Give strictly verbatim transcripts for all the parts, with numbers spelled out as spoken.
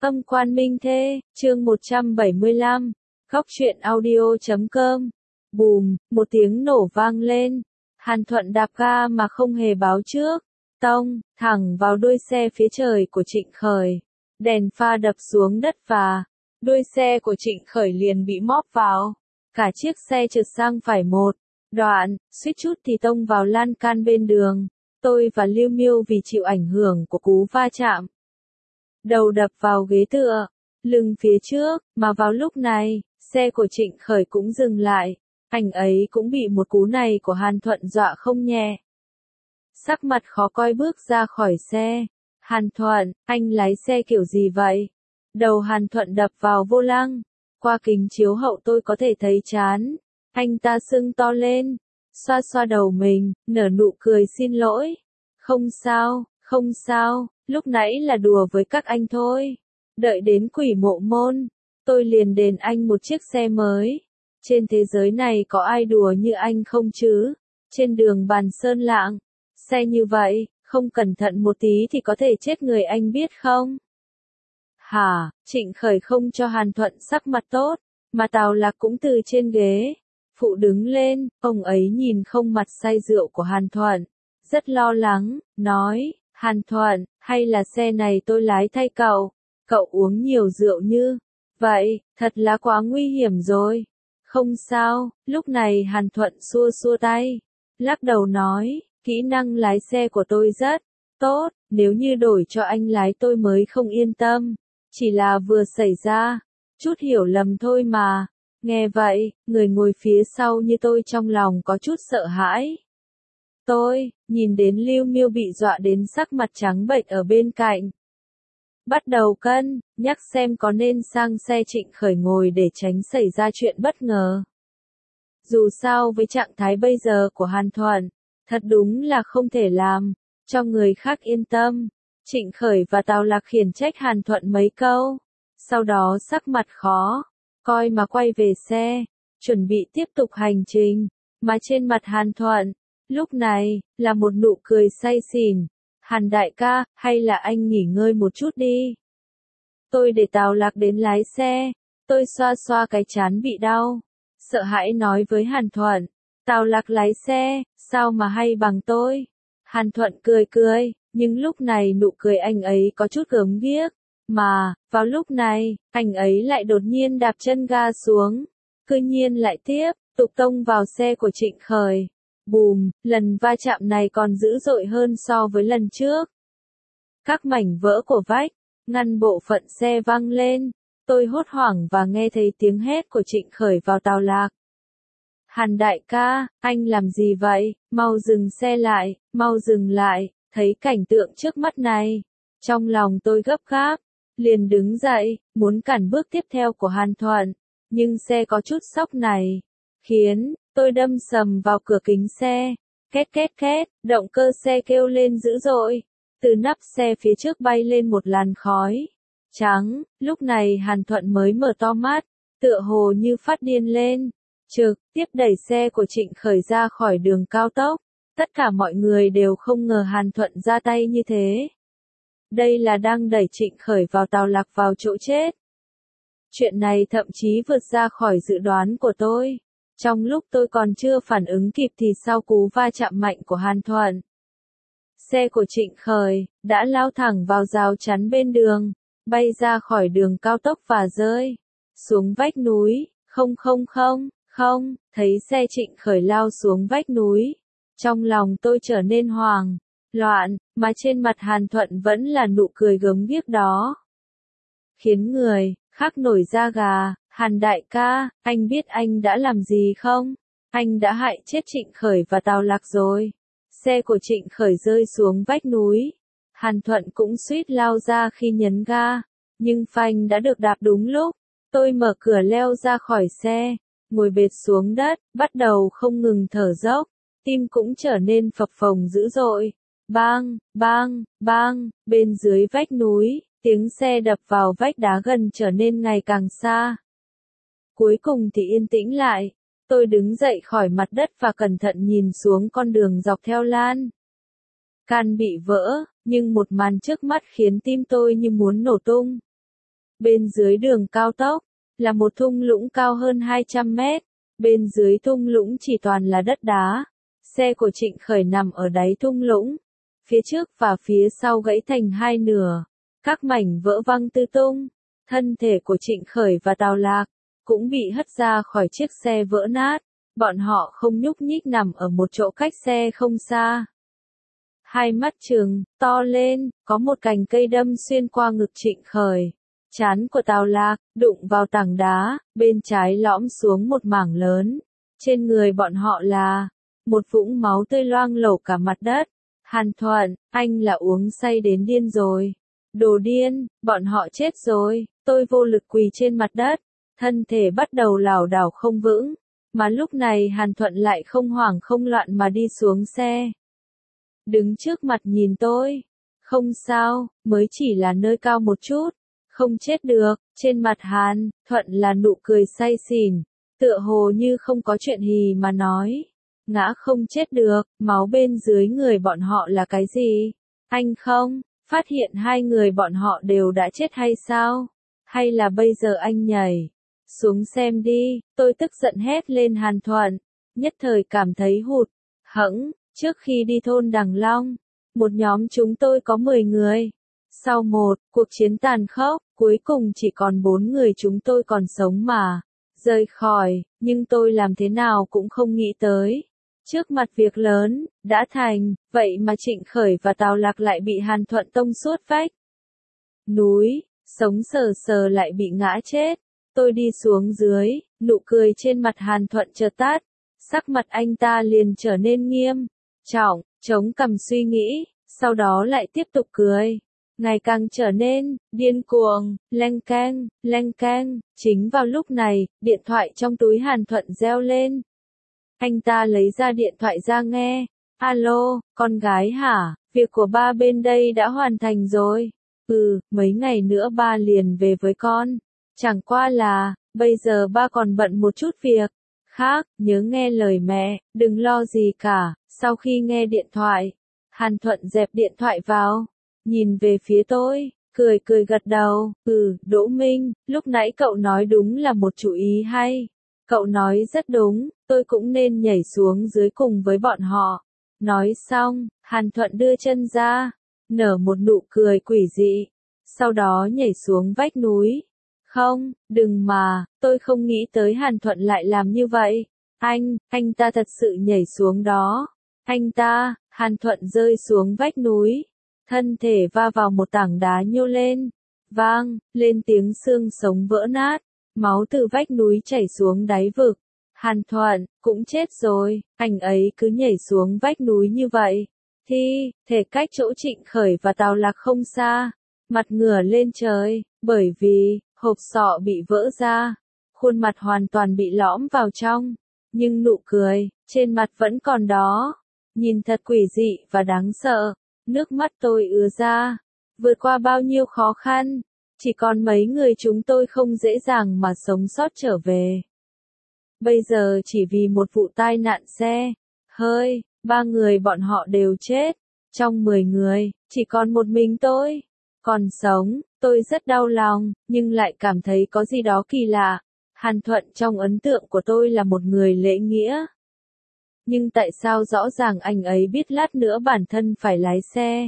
Âm quan minh thê, chương một trăm bảy mươi lăm, góc truyện audio chấm com. Bùm, một tiếng nổ vang lên. Hàn Thuận đạp ga mà không hề báo trước. Tông, thẳng vào đuôi xe phía trời của Trịnh Khởi. Đèn pha đập xuống đất và đuôi xe của Trịnh Khởi liền bị móp vào. Cả chiếc xe trượt sang phải một đoạn, suýt chút thì tông vào lan can bên đường. Tôi và Lưu Miêu vì chịu ảnh hưởng của cú va chạm, đầu đập vào ghế tựa, lưng phía trước, mà vào lúc này, xe của Trịnh Khởi cũng dừng lại. Anh ấy cũng bị một cú này của Hàn Thuận dọa không nhẹ. Sắc mặt khó coi bước ra khỏi xe. Hàn Thuận, anh lái xe kiểu gì vậy? Đầu Hàn Thuận đập vào vô lăng. Qua kính chiếu hậu tôi có thể thấy trán. Anh ta sưng to lên, xoa xoa đầu mình, nở nụ cười xin lỗi. Không sao, không sao, lúc nãy là đùa với các anh thôi. Đợi đến Quỷ Mộ Môn, tôi liền đền anh một chiếc xe mới. Trên thế giới này có ai đùa như anh không chứ? Trên đường Bàn Sơn Lạng, xe như vậy, không cẩn thận một tí thì có thể chết người anh biết không? Hả, Trịnh Khởi không cho Hàn Thuận sắc mặt tốt, mà Tào Lạc cũng từ trên ghế phụ đứng lên, ông ấy nhìn không mặt say rượu của Hàn Thuận, rất lo lắng, nói, Hàn Thuận, hay là xe này tôi lái thay cậu, cậu uống nhiều rượu như vậy, thật là quá nguy hiểm rồi. Không sao, lúc này Hàn Thuận xua xua tay, lắc đầu nói, kỹ năng lái xe của tôi rất tốt, nếu như đổi cho anh lái tôi mới không yên tâm, chỉ là vừa xảy ra chút hiểu lầm thôi mà. Nghe vậy, người ngồi phía sau như tôi trong lòng có chút sợ hãi. Tôi, nhìn đến Lưu Miêu bị dọa đến sắc mặt trắng bệch ở bên cạnh. Bắt đầu cân nhắc xem có nên sang xe Trịnh Khởi ngồi để tránh xảy ra chuyện bất ngờ. Dù sao với trạng thái bây giờ của Hàn Thuận, thật đúng là không thể làm cho người khác yên tâm. Trịnh Khởi và Tào Lạc khiển trách Hàn Thuận mấy câu, sau đó sắc mặt khó coi mà quay về xe, chuẩn bị tiếp tục hành trình, mà trên mặt Hàn Thuận, lúc này, là một nụ cười say xỉn. Hàn đại ca, hay là anh nghỉ ngơi một chút đi. Tôi để Tào Lạc đến lái xe, tôi xoa xoa cái trán bị đau, sợ hãi nói với Hàn Thuận, Tào Lạc lái xe, sao mà hay bằng tôi. Hàn Thuận cười cười, nhưng lúc này nụ cười anh ấy có chút gớm ghiếc. Mà, vào lúc này, anh ấy lại đột nhiên đạp chân ga xuống, cư nhiên lại tiếp tục tông vào xe của Trịnh Khởi. Bùm, lần va chạm này còn dữ dội hơn so với lần trước. Các mảnh vỡ của vách ngăn bộ phận xe văng lên, tôi hốt hoảng và nghe thấy tiếng hét của Trịnh Khởi vào Tào Lạc. Hàn đại ca, anh làm gì vậy? Mau dừng xe lại, mau dừng lại. Thấy cảnh tượng trước mắt này, trong lòng tôi gấp gáp, liền đứng dậy, muốn cản bước tiếp theo của Hàn Thuận, nhưng xe có chút sóc này, khiến tôi đâm sầm vào cửa kính xe, két két két, động cơ xe kêu lên dữ dội, từ nắp xe phía trước bay lên một làn khói trắng. Lúc này Hàn Thuận mới mở to mắt, tựa hồ như phát điên lên, trực tiếp đẩy xe của Trịnh Khởi ra khỏi đường cao tốc. Tất cả mọi người đều không ngờ Hàn Thuận ra tay như thế. Đây là đang đẩy Trịnh Khởi vào Tào Lạc vào chỗ chết. Chuyện này thậm chí vượt ra khỏi dự đoán của tôi. Trong lúc tôi còn chưa phản ứng kịp thì sau cú va chạm mạnh của Hàn Thuận, xe của Trịnh Khởi đã lao thẳng vào rào chắn bên đường, bay ra khỏi đường cao tốc và rơi xuống vách núi. Không không không, không, thấy xe Trịnh Khởi lao xuống vách núi, trong lòng tôi trở nên hoảng loạn, mà trên mặt Hàn Thuận vẫn là nụ cười gớm ghiếc đó, khiến người khác nổi da gà. Hàn đại ca, anh biết anh đã làm gì không? Anh đã hại chết Trịnh Khởi và Tào Lạc rồi. Xe của Trịnh Khởi rơi xuống vách núi. Hàn Thuận cũng suýt lao ra khi nhấn ga, nhưng phanh đã được đạp đúng lúc. Tôi mở cửa leo ra khỏi xe, ngồi bệt xuống đất, bắt đầu không ngừng thở dốc, tim cũng trở nên phập phồng dữ dội. Bang, bang, bang, bên dưới vách núi, tiếng xe đập vào vách đá gần trở nên ngày càng xa. Cuối cùng thì yên tĩnh lại, tôi đứng dậy khỏi mặt đất và cẩn thận nhìn xuống con đường dọc theo lan can bị vỡ, nhưng một màn trước mắt khiến tim tôi như muốn nổ tung. Bên dưới đường cao tốc, là một thung lũng cao hơn hai trăm mét. Bên dưới thung lũng chỉ toàn là đất đá. Xe của Trịnh Khởi nằm ở đáy thung lũng. Phía trước và phía sau gãy thành hai nửa. Các mảnh vỡ văng tứ tung. Thân thể của Trịnh Khởi và Tào Lạc cũng bị hất ra khỏi chiếc xe vỡ nát. Bọn họ không nhúc nhích nằm ở một chỗ cách xe không xa. Hai mắt trừng to lên, có một cành cây đâm xuyên qua ngực Trịnh Khởi. Trán của Tào Lạc đụng vào tảng đá, bên trái lõm xuống một mảng lớn. Trên người bọn họ là một vũng máu tươi loang lổ cả mặt đất. Hàn Thuận, anh là uống say đến điên rồi. Đồ điên, bọn họ chết rồi. Tôi vô lực quỳ trên mặt đất, thân thể bắt đầu lảo đảo không vững. Mà lúc này Hàn Thuận lại không hoảng không loạn mà đi xuống xe. Đứng trước mặt nhìn tôi. Không sao, mới chỉ là nơi cao một chút. Không chết được. Trên mặt Hàn Thuận là nụ cười say xỉn. Tựa hồ như không có chuyện gì mà nói. Ngã không chết được, máu bên dưới người bọn họ là cái gì? Anh không phát hiện hai người bọn họ đều đã chết hay sao? Hay là bây giờ anh nhảy xuống xem đi? Tôi tức giận hét lên Hàn Thuận, nhất thời cảm thấy hụt hẫng. Trước khi đi thôn Đằng Long, một nhóm chúng tôi có mười người. Sau một cuộc chiến tàn khốc, cuối cùng chỉ còn bốn người chúng tôi còn sống mà rời khỏi, nhưng tôi làm thế nào cũng không nghĩ tới. Trước mặt việc lớn đã thành, vậy mà Trịnh Khởi và Tào Lạc lại bị Hàn Thuận tông suốt vách núi, sống sờ sờ lại bị ngã chết. Tôi đi xuống dưới, nụ cười trên mặt Hàn Thuận chợt tắt, sắc mặt anh ta liền trở nên nghiêm trọng, chống cằm suy nghĩ, sau đó lại tiếp tục cười, ngày càng trở nên điên cuồng. Leng keng, leng keng. Chính vào lúc này, điện thoại trong túi Hàn Thuận reo lên. Anh ta lấy ra điện thoại ra nghe. Alo, con gái hả? Việc của ba bên đây đã hoàn thành rồi. Ừ, mấy ngày nữa ba liền về với con. Chẳng qua là, bây giờ ba còn bận một chút việc khác, nhớ nghe lời mẹ, đừng lo gì cả. Sau khi nghe điện thoại, Hàn Thuận dẹp điện thoại vào, nhìn về phía tôi, cười cười gật đầu. Ừ, Đỗ Minh, lúc nãy cậu nói đúng là một chủ ý hay. Cậu nói rất đúng, tôi cũng nên nhảy xuống dưới cùng với bọn họ. Nói xong, Hàn Thuận đưa chân ra, nở một nụ cười quỷ dị, sau đó nhảy xuống vách núi. Không, đừng mà, tôi không nghĩ tới Hàn Thuận lại làm như vậy. Anh, anh ta thật sự nhảy xuống đó. Anh ta, Hàn Thuận rơi xuống vách núi, thân thể va vào một tảng đá nhô lên, vang lên tiếng xương sống vỡ nát, máu từ vách núi chảy xuống đáy vực. Hàn Thuận cũng chết rồi, anh ấy cứ nhảy xuống vách núi như vậy, thì thể cách chỗ Trịnh Khởi và Tào Lạc không xa, mặt ngửa lên trời, bởi vì hộp sọ bị vỡ ra, khuôn mặt hoàn toàn bị lõm vào trong, nhưng nụ cười trên mặt vẫn còn đó, nhìn thật quỷ dị và đáng sợ. Nước mắt tôi ứa ra, vượt qua bao nhiêu khó khăn, chỉ còn mấy người chúng tôi không dễ dàng mà sống sót trở về. Bây giờ chỉ vì một vụ tai nạn xe hơi, ba người bọn họ đều chết, trong mười người, chỉ còn một mình tôi còn sống. Tôi rất đau lòng, nhưng lại cảm thấy có gì đó kỳ lạ. Hàn Thuận trong ấn tượng của tôi là một người lễ nghĩa. Nhưng tại sao rõ ràng anh ấy biết lát nữa bản thân phải lái xe?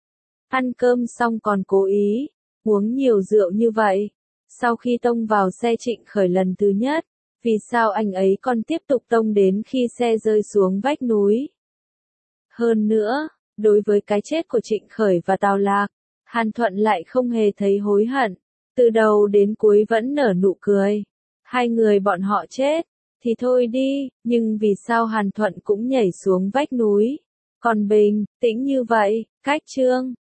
Ăn cơm xong còn cố ý uống nhiều rượu như vậy. Sau khi tông vào xe Trịnh Khởi lần thứ nhất, vì sao anh ấy còn tiếp tục tông đến khi xe rơi xuống vách núi? Hơn nữa, đối với cái chết của Trịnh Khởi và Tào Lạc, Hàn Thuận lại không hề thấy hối hận, từ đầu đến cuối vẫn nở nụ cười. Hai người bọn họ chết thì thôi đi, nhưng vì sao Hàn Thuận cũng nhảy xuống vách núi, còn bình tĩnh như vậy? Cách chương